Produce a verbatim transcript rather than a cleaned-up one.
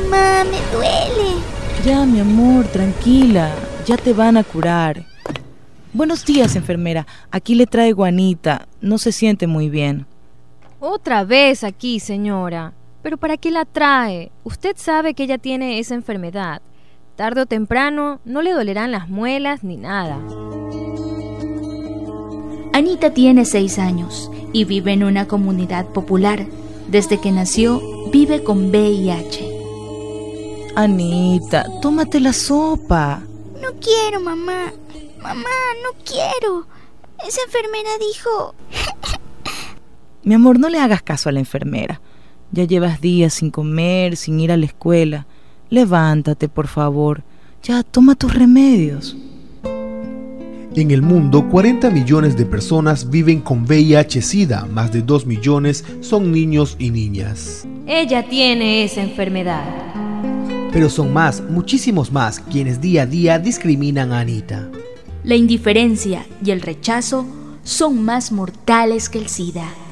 mamá, me duele. Ya, mi amor, tranquila, ya te van a curar. Buenos días, enfermera. Aquí le traigo a Anita. No se siente muy bien. Otra vez aquí, señora. ¿Pero para qué la trae? Usted sabe que ella tiene esa enfermedad. Tarde o temprano no le dolerán las muelas ni nada. Anita tiene seis años y vive en una comunidad popular. Desde que nació, vive con V I H. Anita, tómate la sopa. No quiero, mamá. Mamá, no quiero. Esa enfermera dijo... Mi amor, no le hagas caso a la enfermera. Ya llevas días sin comer, sin ir a la escuela. Levántate, por favor. Ya, toma tus remedios. En el mundo, cuarenta millones de personas viven con V I H-Sida. Más de dos millones son niños y niñas. Ella tiene esa enfermedad. Pero son más, muchísimos más, quienes día a día discriminan a Anita. La indiferencia y el rechazo son más mortales que el SIDA.